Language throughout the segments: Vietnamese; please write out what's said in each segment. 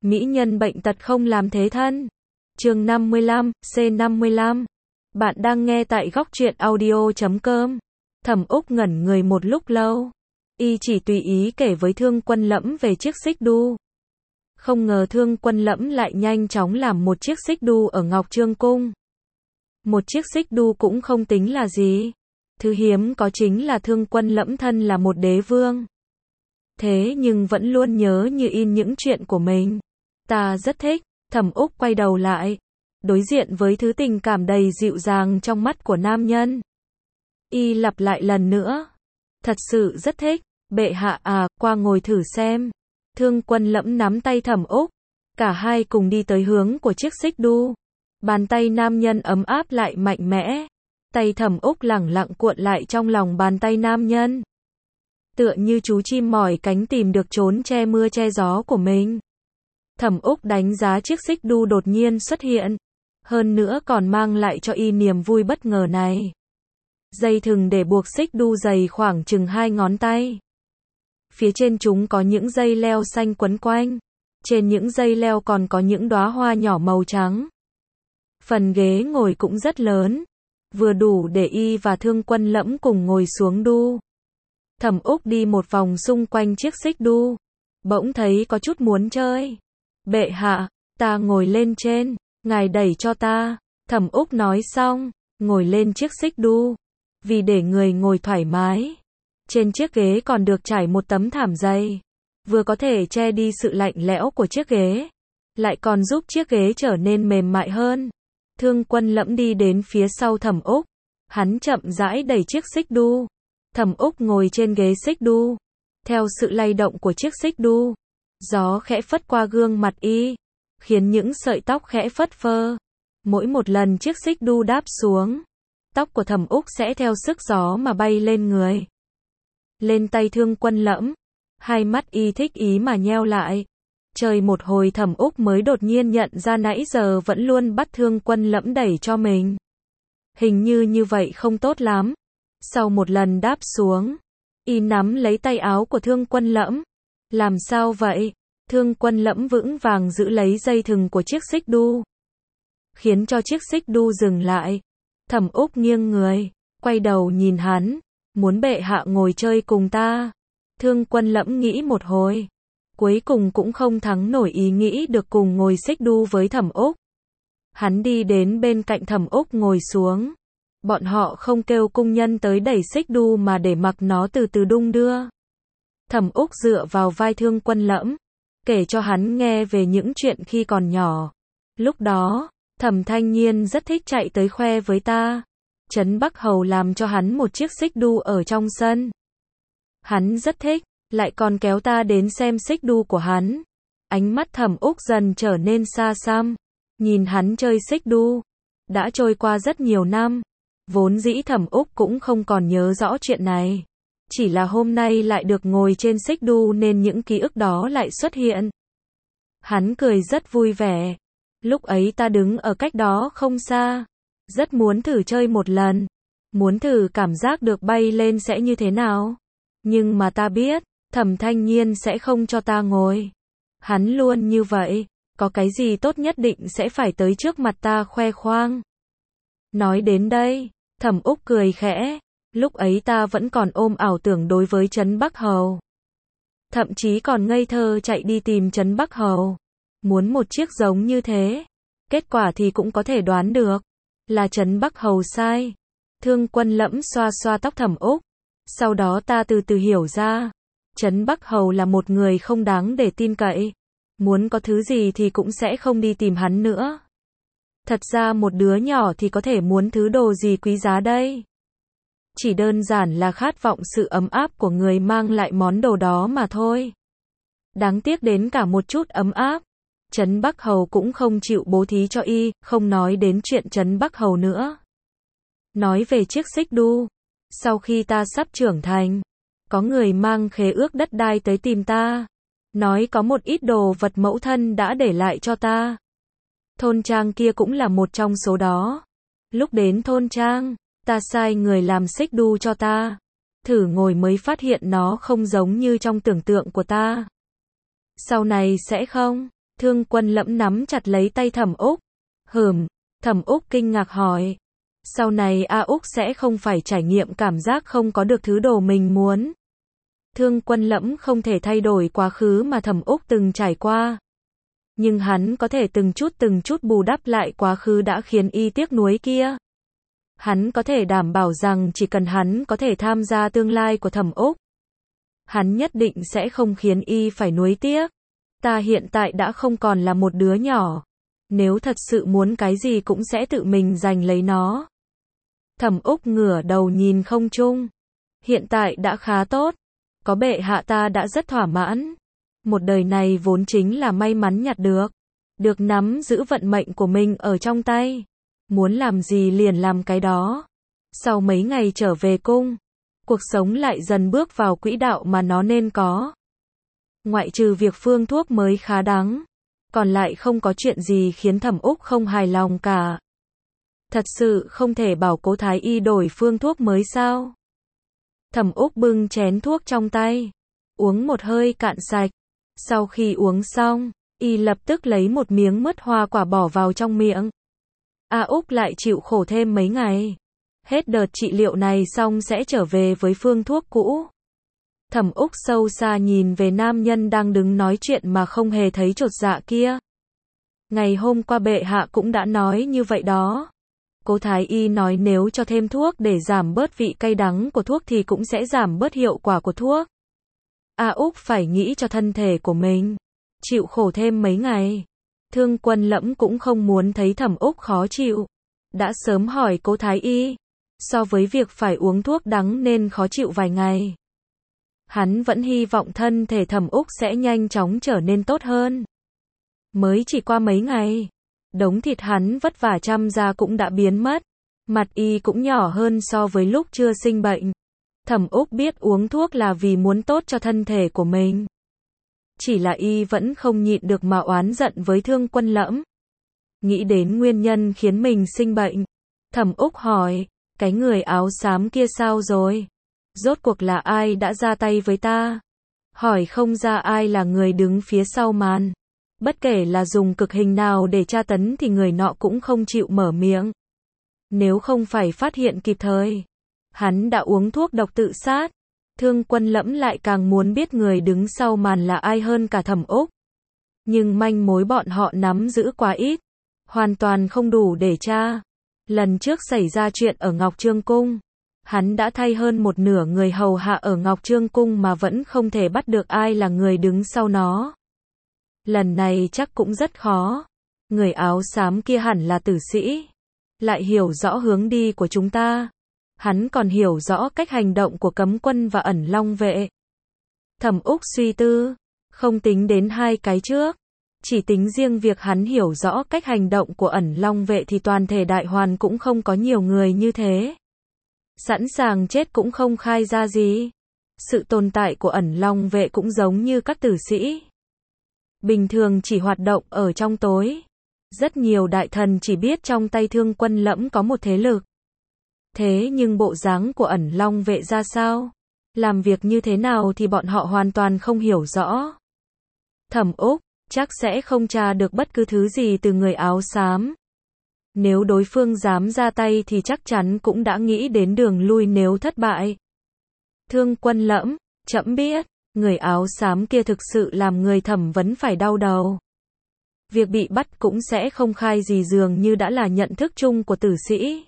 Mỹ nhân bệnh tật không làm thế thân. Chương 55, C55. Bạn đang nghe tại góc truyện audio.com. Thẩm Úc ngẩn người một lúc lâu. Y chỉ tùy ý kể với Thương Quân Lẫm về chiếc xích đu. Không ngờ Thương Quân Lẫm lại nhanh chóng làm một chiếc xích đu ở Ngọc Trương Cung. Một chiếc xích đu cũng không tính là gì. Thứ hiếm có chính là Thương Quân Lẫm thân là một đế vương. Thế nhưng vẫn luôn nhớ như in những chuyện của mình. Ta rất thích. Thẩm Úc quay đầu lại, đối diện với thứ tình cảm đầy dịu dàng trong mắt của nam nhân. Y lặp lại lần nữa. Thật sự rất thích. Bệ hạ à, qua ngồi thử xem. Thương Quân Lẫm nắm tay Thẩm Úc. Cả hai cùng đi tới hướng của chiếc xích đu. Bàn tay nam nhân ấm áp lại mạnh mẽ. Tay Thẩm Úc lẳng lặng cuộn lại trong lòng bàn tay nam nhân. Tựa như chú chim mỏi cánh tìm được trốn che mưa che gió của mình. Thẩm Úc đánh giá chiếc xích đu đột nhiên xuất hiện. Hơn nữa còn mang lại cho y niềm vui bất ngờ này. Dây thừng để buộc xích đu dày khoảng chừng 2 ngón tay. Phía trên chúng có những dây leo xanh quấn quanh. Trên những dây leo còn có những đóa hoa nhỏ màu trắng. Phần ghế ngồi cũng rất lớn. Vừa đủ để y và Thương Quân Lẫm cùng ngồi xuống đu. Thẩm Úc đi một vòng xung quanh chiếc xích đu. Bỗng thấy có chút muốn chơi. Bệ hạ, ta ngồi lên trên, ngài đẩy cho ta. Thẩm Úc nói xong, ngồi lên chiếc xích đu. Vì để người ngồi thoải mái. Trên chiếc ghế còn được trải một tấm thảm dày. Vừa có thể che đi sự lạnh lẽo của chiếc ghế. Lại còn giúp chiếc ghế trở nên mềm mại hơn. Thương Quân Lẫm đi đến phía sau Thẩm Úc. Hắn chậm rãi đẩy chiếc xích đu. Thẩm Úc ngồi trên ghế xích đu. Theo sự lay động của chiếc xích đu, gió khẽ phất qua gương mặt y, khiến những sợi tóc khẽ phất phơ. Mỗi một lần chiếc xích đu đáp xuống, tóc của Thẩm Úc sẽ theo sức gió mà bay lên người. Lên tay Thương Quân Lẫm, hai mắt y thích ý mà nheo lại. Chơi một hồi Thẩm Úc mới đột nhiên nhận ra nãy giờ vẫn luôn bắt Thương Quân Lẫm đẩy cho mình. Hình như vậy không tốt lắm. Sau một lần đáp xuống, y nắm lấy tay áo của Thương Quân Lẫm. Làm sao vậy? Thương Quân Lẫm vững vàng giữ lấy dây thừng của chiếc xích đu, khiến cho chiếc xích đu dừng lại. Thẩm Úc nghiêng người, quay đầu nhìn hắn, muốn bệ hạ ngồi chơi cùng ta. Thương Quân Lẫm nghĩ một hồi, cuối cùng cũng không thắng nổi ý nghĩ được cùng ngồi xích đu với Thẩm Úc. Hắn đi đến bên cạnh Thẩm Úc ngồi xuống. Bọn họ không kêu cung nhân tới đẩy xích đu mà để mặc nó từ từ đung đưa. Thẩm Úc dựa vào vai Thương Quân Lẫm, kể cho hắn nghe về những chuyện khi còn nhỏ. Lúc đó, Thẩm Thanh Nhiên rất thích chạy tới khoe với ta. Trấn Bắc Hầu làm cho hắn một chiếc xích đu ở trong sân. Hắn rất thích, lại còn kéo ta đến xem xích đu của hắn. Ánh mắt Thẩm Úc dần trở nên xa xăm, nhìn hắn chơi xích đu. Đã trôi qua rất nhiều năm, vốn dĩ Thẩm Úc cũng không còn nhớ rõ chuyện này. Chỉ là hôm nay lại được ngồi trên xích đu nên những ký ức đó lại xuất hiện. Hắn cười rất vui vẻ. Lúc ấy ta đứng ở cách đó không xa. Rất muốn thử chơi một lần. Muốn thử cảm giác được bay lên sẽ như thế nào. Nhưng mà ta biết, Thẩm Thanh Nhiên sẽ không cho ta ngồi. Hắn luôn như vậy. Có cái gì tốt nhất định sẽ phải tới trước mặt ta khoe khoang. Nói đến đây, Thẩm Úc cười khẽ. Lúc ấy ta vẫn còn ôm ảo tưởng đối với Trấn Bắc Hầu. Thậm chí còn ngây thơ chạy đi tìm Trấn Bắc Hầu. Muốn một chiếc giống như thế. Kết quả thì cũng có thể đoán được. Là Trấn Bắc Hầu sai. Thương Quân Lẫm xoa xoa tóc Thẩm Úc. Sau đó ta từ từ hiểu ra. Trấn Bắc Hầu là một người không đáng để tin cậy. Muốn có thứ gì thì cũng sẽ không đi tìm hắn nữa. Thật ra một đứa nhỏ thì có thể muốn thứ đồ gì quý giá đây. Chỉ đơn giản là khát vọng sự ấm áp của người mang lại món đồ đó mà thôi. Đáng tiếc đến cả một chút ấm áp. Trấn Bắc Hầu cũng không chịu bố thí cho y, không nói đến chuyện Trấn Bắc Hầu nữa. Nói về chiếc xích đu. Sau khi ta sắp trưởng thành, có người mang khế ước đất đai tới tìm ta. Nói có một ít đồ vật mẫu thân đã để lại cho ta. Thôn trang kia cũng là một trong số đó. Lúc đến thôn trang, ta sai người làm xích đu cho ta. Thử ngồi mới phát hiện nó không giống như trong tưởng tượng của ta. Sau này sẽ không. Thương Quân Lẫm nắm chặt lấy tay Thẩm Úc. Thẩm Úc kinh ngạc hỏi. Sau này A Úc sẽ không phải trải nghiệm cảm giác không có được thứ đồ mình muốn. Thương Quân Lẫm không thể thay đổi quá khứ mà Thẩm Úc từng trải qua. Nhưng hắn có thể từng chút bù đắp lại quá khứ đã khiến y tiếc nuối kia. Hắn có thể đảm bảo rằng chỉ cần hắn có thể tham gia tương lai của Thẩm Úc, hắn nhất định sẽ không khiến y phải nuối tiếc. Ta hiện tại đã không còn là một đứa nhỏ. Nếu thật sự muốn cái gì cũng sẽ tự mình giành lấy nó. Thẩm Úc ngửa đầu nhìn không trung. Hiện tại đã khá tốt. Có bệ hạ ta đã rất thỏa mãn. Một đời này vốn chính là may mắn nhặt được. Được nắm giữ vận mệnh của mình ở trong tay. Muốn làm gì liền làm cái đó. Sau mấy ngày trở về cung, cuộc sống lại dần bước vào quỹ đạo mà nó nên có. Ngoại trừ việc phương thuốc mới khá đắng, còn lại không có chuyện gì khiến Thẩm Úc không hài lòng cả. Thật sự không thể bảo Cố Thái Y đổi phương thuốc mới sao? Thẩm Úc bưng chén thuốc trong tay, uống một hơi cạn sạch. Sau khi uống xong, y lập tức lấy một miếng mứt hoa quả bỏ vào trong miệng. A Úc lại chịu khổ thêm mấy ngày. Hết đợt trị liệu này xong sẽ trở về với phương thuốc cũ. Thẩm Úc sâu xa nhìn về nam nhân đang đứng nói chuyện mà không hề thấy chột dạ kia. Ngày hôm qua bệ hạ cũng đã nói như vậy đó. Cố Thái Y nói nếu cho thêm thuốc để giảm bớt vị cay đắng của thuốc thì cũng sẽ giảm bớt hiệu quả của thuốc. A Úc phải nghĩ cho thân thể của mình. Chịu khổ thêm mấy ngày. Thương Quân Lẫm cũng không muốn thấy Thẩm Úc khó chịu. Đã sớm hỏi Cố Thái Y. So với việc phải uống thuốc đắng nên khó chịu vài ngày, hắn vẫn hy vọng thân thể Thẩm Úc sẽ nhanh chóng trở nên tốt hơn. Mới chỉ qua mấy ngày, đống thịt hắn vất vả chăm ra cũng đã biến mất. Mặt y cũng nhỏ hơn so với lúc chưa sinh bệnh. Thẩm Úc biết uống thuốc là vì muốn tốt cho thân thể của mình. Chỉ là y vẫn không nhịn được mà oán giận với Thương Quân Lẫm. Nghĩ đến nguyên nhân khiến mình sinh bệnh, Thẩm Úc hỏi, cái người áo xám kia sao rồi? Rốt cuộc là ai đã ra tay với ta? Hỏi không ra ai là người đứng phía sau màn. Bất kể là dùng cực hình nào để tra tấn thì người nọ cũng không chịu mở miệng. Nếu không phải phát hiện kịp thời, hắn đã uống thuốc độc tự sát. Thương Quân Lẫm lại càng muốn biết người đứng sau màn là ai hơn cả Thẩm Úc. Nhưng manh mối bọn họ nắm giữ quá ít, hoàn toàn không đủ để tra. Lần trước xảy ra chuyện ở Ngọc Trương Cung, hắn đã thay hơn một nửa người hầu hạ ở Ngọc Trương Cung mà vẫn không thể bắt được ai là người đứng sau nó. Lần này chắc cũng rất khó. Người áo xám kia hẳn là tử sĩ, lại hiểu rõ hướng đi của chúng ta. Hắn còn hiểu rõ cách hành động của cấm quân và ẩn long vệ. Thẩm Úc suy tư, không tính đến hai cái trước. Chỉ tính riêng việc hắn hiểu rõ cách hành động của ẩn long vệ thì toàn thể đại hoàn cũng không có nhiều người như thế. Sẵn sàng chết cũng không khai ra gì. Sự tồn tại của ẩn long vệ cũng giống như các tử sĩ. Bình thường chỉ hoạt động ở trong tối. Rất nhiều đại thần chỉ biết trong tay Thương Quân Lẫm có một thế lực. Thế nhưng bộ dáng của ẩn long vệ ra sao? Làm việc như thế nào thì bọn họ hoàn toàn không hiểu rõ. Thẩm Úc chắc sẽ không tra được bất cứ thứ gì từ người áo xám. Nếu đối phương dám ra tay thì chắc chắn cũng đã nghĩ đến đường lui nếu thất bại. Thương Quân Lẫm, trẫm biết, người áo xám kia thực sự làm người thẩm vấn phải đau đầu. Việc bị bắt cũng sẽ không khai gì dường như đã là nhận thức chung của tử sĩ.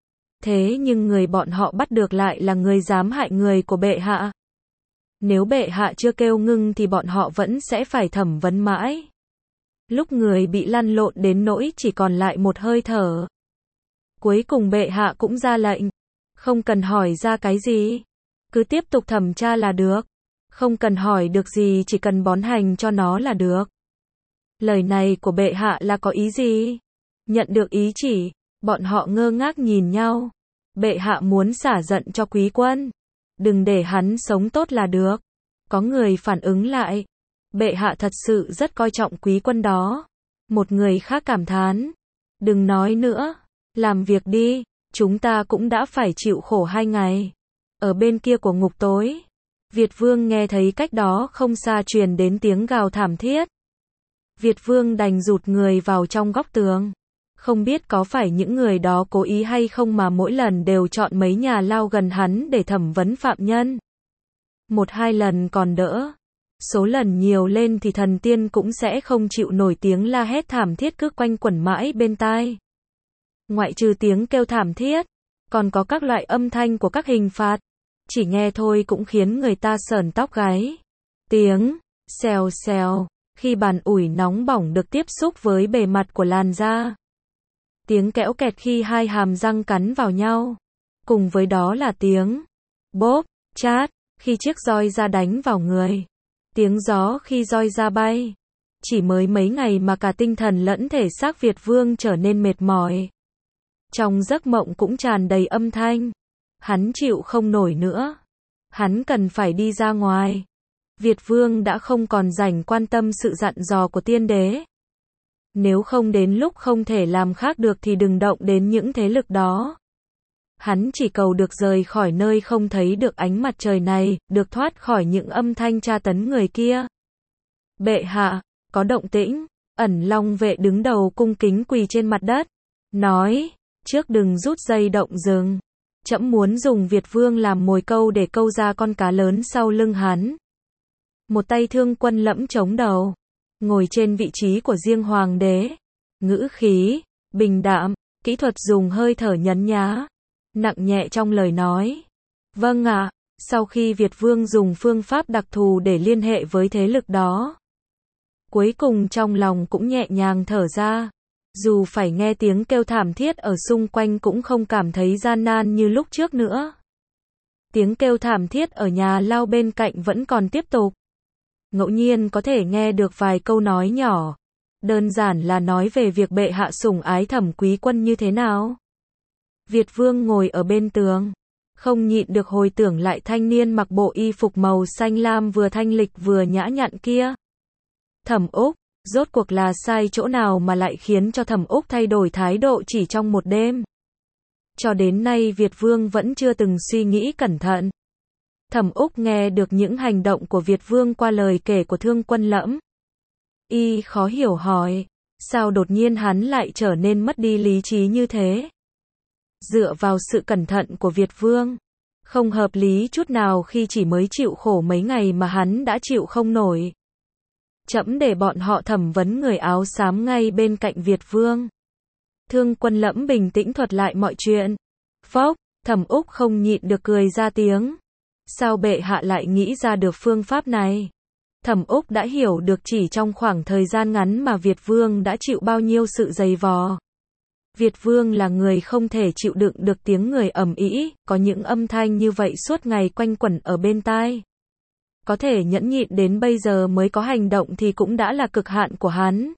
Thế nhưng người bọn họ bắt được lại là người dám hại người của bệ hạ. Nếu bệ hạ chưa kêu ngưng thì bọn họ vẫn sẽ phải thẩm vấn mãi. Lúc người bị lăn lộn đến nỗi chỉ còn lại một hơi thở. Cuối cùng bệ hạ cũng ra lệnh. Không cần hỏi ra cái gì. Cứ tiếp tục thẩm tra là được. Không cần hỏi được gì, chỉ cần bón hành cho nó là được. Lời này của bệ hạ là có ý gì? Nhận được ý chỉ, bọn họ ngơ ngác nhìn nhau. Bệ hạ muốn xả giận cho Quý Quân. Đừng để hắn sống tốt là được. Có người phản ứng lại. Bệ hạ thật sự rất coi trọng Quý Quân đó. Một người khác cảm thán. Đừng nói nữa. Làm việc đi. Chúng ta cũng đã phải chịu khổ 2 ngày. Ở bên kia của ngục tối, Việt Vương nghe thấy cách đó không xa truyền đến tiếng gào thảm thiết. Việt Vương đành rụt người vào trong góc tường. Không biết có phải những người đó cố ý hay không mà mỗi lần đều chọn mấy nhà lao gần hắn để thẩm vấn phạm nhân. Một hai lần còn đỡ. Số lần nhiều lên thì thần tiên cũng sẽ không chịu nổi tiếng la hét thảm thiết cứ quanh quẩn mãi bên tai. Ngoại trừ tiếng kêu thảm thiết, còn có các loại âm thanh của các hình phạt. Chỉ nghe thôi cũng khiến người ta sởn tóc gáy. Tiếng xèo xèo khi bàn ủi nóng bỏng được tiếp xúc với bề mặt của làn da. Tiếng kẽo kẹt khi hai hàm răng cắn vào nhau. Cùng với đó là tiếng bóp, chát khi chiếc roi da đánh vào người. Tiếng gió khi roi da bay. Chỉ mới mấy ngày mà cả tinh thần lẫn thể xác Việt Vương trở nên mệt mỏi. Trong giấc mộng cũng tràn đầy âm thanh. Hắn chịu không nổi nữa. Hắn cần phải đi ra ngoài. Việt Vương đã không còn rảnh quan tâm sự dặn dò của tiên đế. Nếu không đến lúc không thể làm khác được thì đừng động đến những thế lực đó. Hắn chỉ cầu được rời khỏi nơi không thấy được ánh mặt trời này, được thoát khỏi những âm thanh tra tấn người kia. Bệ hạ, có động tĩnh. Ẩn Long vệ đứng đầu cung kính quỳ trên mặt đất. Nói, trước đừng rút dây động rừng. Trẫm muốn dùng Việt Vương làm mồi câu để câu ra con cá lớn sau lưng hắn. Một tay Thương Quân Lẫm chống đầu. Ngồi trên vị trí của riêng hoàng đế. Ngữ khí bình đạm, kỹ thuật dùng hơi thở nhấn nhá, nặng nhẹ trong lời nói. Vâng ạ. Sau khi Việt Vương dùng phương pháp đặc thù để liên hệ với thế lực đó, cuối cùng trong lòng cũng nhẹ nhàng thở ra. Dù phải nghe tiếng kêu thảm thiết ở xung quanh cũng không cảm thấy gian nan như lúc trước nữa. Tiếng kêu thảm thiết ở nhà lao bên cạnh vẫn còn tiếp tục. Ngẫu nhiên có thể nghe được vài câu nói nhỏ. Đơn giản là nói về việc bệ hạ sủng ái Thẩm Quý Quân như thế nào. Việt Vương ngồi ở bên tường. Không nhịn được hồi tưởng lại thanh niên mặc bộ y phục màu xanh lam vừa thanh lịch vừa nhã nhặn kia. Thẩm Úc, rốt cuộc là sai chỗ nào mà lại khiến cho Thẩm Úc thay đổi thái độ chỉ trong một đêm. Cho đến nay Việt Vương vẫn chưa từng suy nghĩ cẩn thận. Thẩm Úc nghe được những hành động của Việt Vương qua lời kể của Thương Quân Lẫm. Y khó hiểu hỏi, sao đột nhiên hắn lại trở nên mất đi lý trí như thế? Dựa vào sự cẩn thận của Việt Vương, không hợp lý chút nào khi chỉ mới chịu khổ mấy ngày mà hắn đã chịu không nổi. Trẫm để bọn họ thẩm vấn người áo xám ngay bên cạnh Việt Vương. Thương Quân Lẫm bình tĩnh thuật lại mọi chuyện. Phốc, Thẩm Úc không nhịn được cười ra tiếng. Sao bệ hạ lại nghĩ ra được phương pháp này? Thẩm Úc đã hiểu được chỉ trong khoảng thời gian ngắn mà Việt Vương đã chịu bao nhiêu sự dày vò. Việt Vương là người không thể chịu đựng được tiếng người ầm ĩ, có những âm thanh như vậy suốt ngày quanh quẩn ở bên tai. Có thể nhẫn nhịn đến bây giờ mới có hành động thì cũng đã là cực hạn của hắn.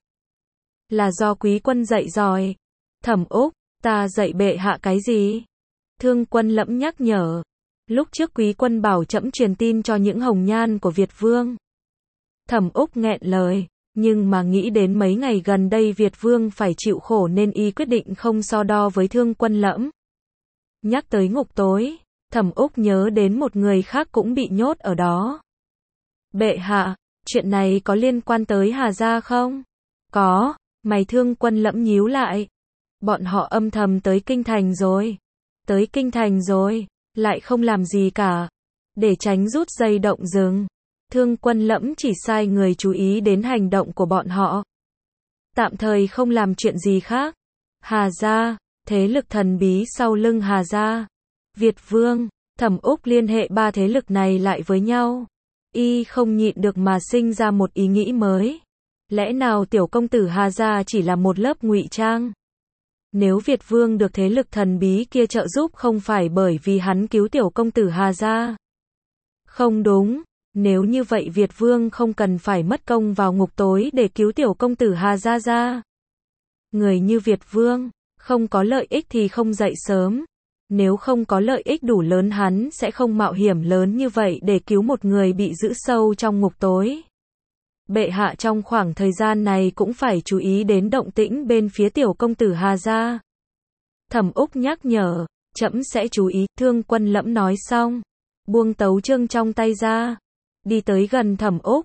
Là do Quý Quân dạy rồi. Thẩm Úc, ta dạy bệ hạ cái gì? Thương Quân Lẫm nhắc nhở. Lúc trước Quý Quân bảo trẫm truyền tin cho những hồng nhan của Việt Vương. Thẩm Úc nghẹn lời, nhưng mà nghĩ đến mấy ngày gần đây Việt Vương phải chịu khổ nên y quyết định không so đo với Thương Quân Lẫm. Nhắc tới ngục tối, Thẩm Úc nhớ đến một người khác cũng bị nhốt ở đó. Bệ hạ, chuyện này có liên quan tới Hà Gia không? Có, mày Thương Quân Lẫm nhíu lại. Bọn họ âm thầm tới Kinh Thành rồi. Tới Kinh Thành rồi, lại không làm gì cả. Để tránh rút dây động rừng, Thương Quân Lẫm chỉ sai người chú ý đến hành động của bọn họ. Tạm thời không làm chuyện gì khác. Hà Gia, thế lực thần bí sau lưng Hà Gia. Việt Vương, Thẩm Úc liên hệ ba thế lực này lại với nhau. Y không nhịn được mà sinh ra một ý nghĩ mới. Lẽ nào tiểu công tử Hà Gia chỉ là một lớp ngụy trang? Nếu Việt Vương được thế lực thần bí kia trợ giúp không phải bởi vì hắn cứu tiểu công tử Hà Gia. Không đúng, nếu như vậy Việt Vương không cần phải mất công vào ngục tối để cứu tiểu công tử Hà Gia ra. Người như Việt Vương, không có lợi ích thì không dậy sớm. Nếu không có lợi ích đủ lớn hắn sẽ không mạo hiểm lớn như vậy để cứu một người bị giữ sâu trong ngục tối. Bệ hạ trong khoảng thời gian này cũng phải chú ý đến động tĩnh bên phía tiểu công tử Hà Gia. Thẩm Úc nhắc nhở, trẫm sẽ chú ý. Thương Quân Lẫm nói xong, buông tấu chương trong tay ra, đi tới gần Thẩm Úc,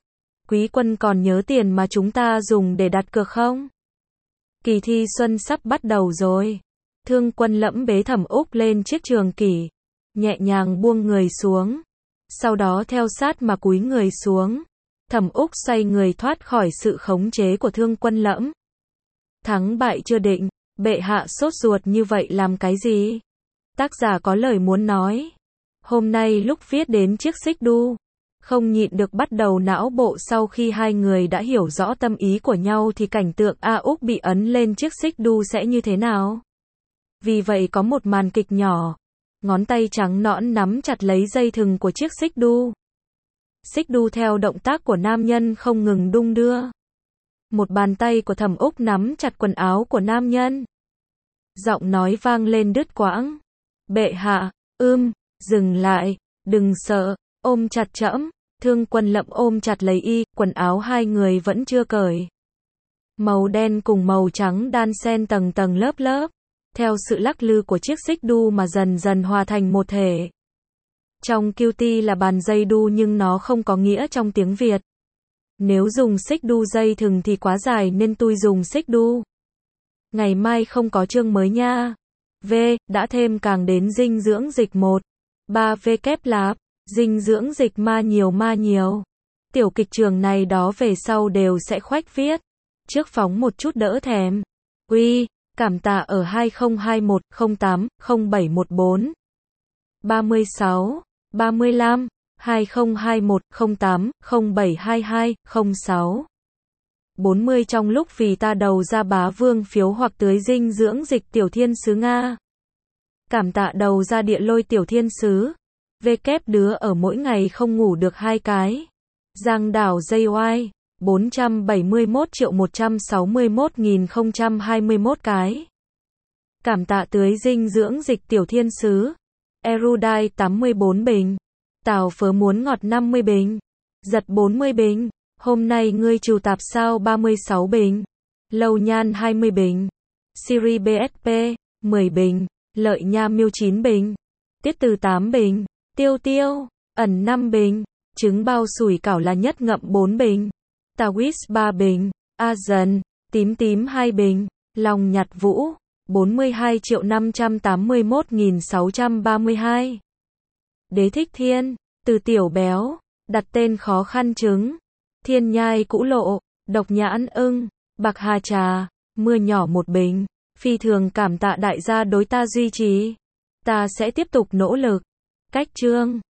Quý quân còn nhớ tiền mà chúng ta dùng để đặt cược không? Kỳ thi xuân sắp bắt đầu rồi. Thương Quân Lẫm bế Thẩm Úc lên chiếc trường kỷ, nhẹ nhàng buông người xuống. Sau đó theo sát mà cúi người xuống. Thẩm Úc xoay người thoát khỏi sự khống chế của Thương Quân Lẫm. Thắng bại chưa định, bệ hạ sốt ruột như vậy làm cái gì? Tác giả có lời muốn nói. Hôm nay lúc viết đến chiếc xích đu, không nhịn được bắt đầu não bộ sau khi hai người đã hiểu rõ tâm ý của nhau thì cảnh tượng A Úc bị ấn lên chiếc xích đu sẽ như thế nào. Vì vậy có một màn kịch nhỏ. Ngón tay trắng nõn nắm chặt lấy dây thừng của chiếc xích đu. Xích đu theo động tác của nam nhân không ngừng đung đưa. Một bàn tay của Thẩm Úc nắm chặt quần áo của nam nhân. Giọng nói vang lên đứt quãng. Bệ hạ, dừng lại, đừng sợ, ôm chặt trẫm. Thương Quân Lẫm ôm chặt lấy y, quần áo hai người vẫn chưa cởi. Màu đen cùng màu trắng đan xen tầng tầng lớp lớp, theo sự lắc lư của chiếc xích đu mà dần dần hòa thành một thể. Trong QT là bàn dây đu nhưng nó không có nghĩa trong tiếng Việt. Nếu dùng xích đu dây thừng thì quá dài nên tôi dùng xích đu. Ngày mai không có chương mới nha. V. Đã thêm càng đến dinh dưỡng dịch 1. 3 V kép lạp. Dinh dưỡng dịch ma nhiều. Tiểu kịch trường này đó về sau đều sẽ khoách viết. Trước phóng một chút đỡ thèm. Uy, cảm tạ ở 2021 08 0714 36 35 2021 08 0722 06 40 trong lúc vì ta đầu ra bá vương phiếu hoặc tưới dinh dưỡng dịch tiểu thiên sứ Nga. Cảm tạ đầu ra địa lôi tiểu thiên sứ. V kép đứa ở mỗi ngày không ngủ được 2 cái. Giang đảo JY 471.161.021 cái. Cảm tạ tưới dinh dưỡng dịch tiểu thiên sứ. Erudite 84 bình. Tào Phớ muốn ngọt 50 bình. Giật 40 bình. Hôm nay ngươi trừ tạp sao 36 bình. Lầu Nhan 20 bình. Siri BSP 10 bình. Lợi Nha Miêu 9 bình. Tiết Từ 8 bình. Tiêu ẩn 5 bình. Trứng bao sủi cảo là nhất ngậm 4 bình. Tawis 3 bình. A dần, tím 2 bình. Lòng nhặt vũ 42.581.632. Đế thích thiên, từ tiểu béo, đặt tên khó khăn trứng. Thiên nhai cũ lộ, độc nhãn ưng, bạc hà trà, mưa nhỏ 1 bình. Phi thường cảm tạ đại gia đối ta duy trì. Ta sẽ tiếp tục nỗ lực. Cách chương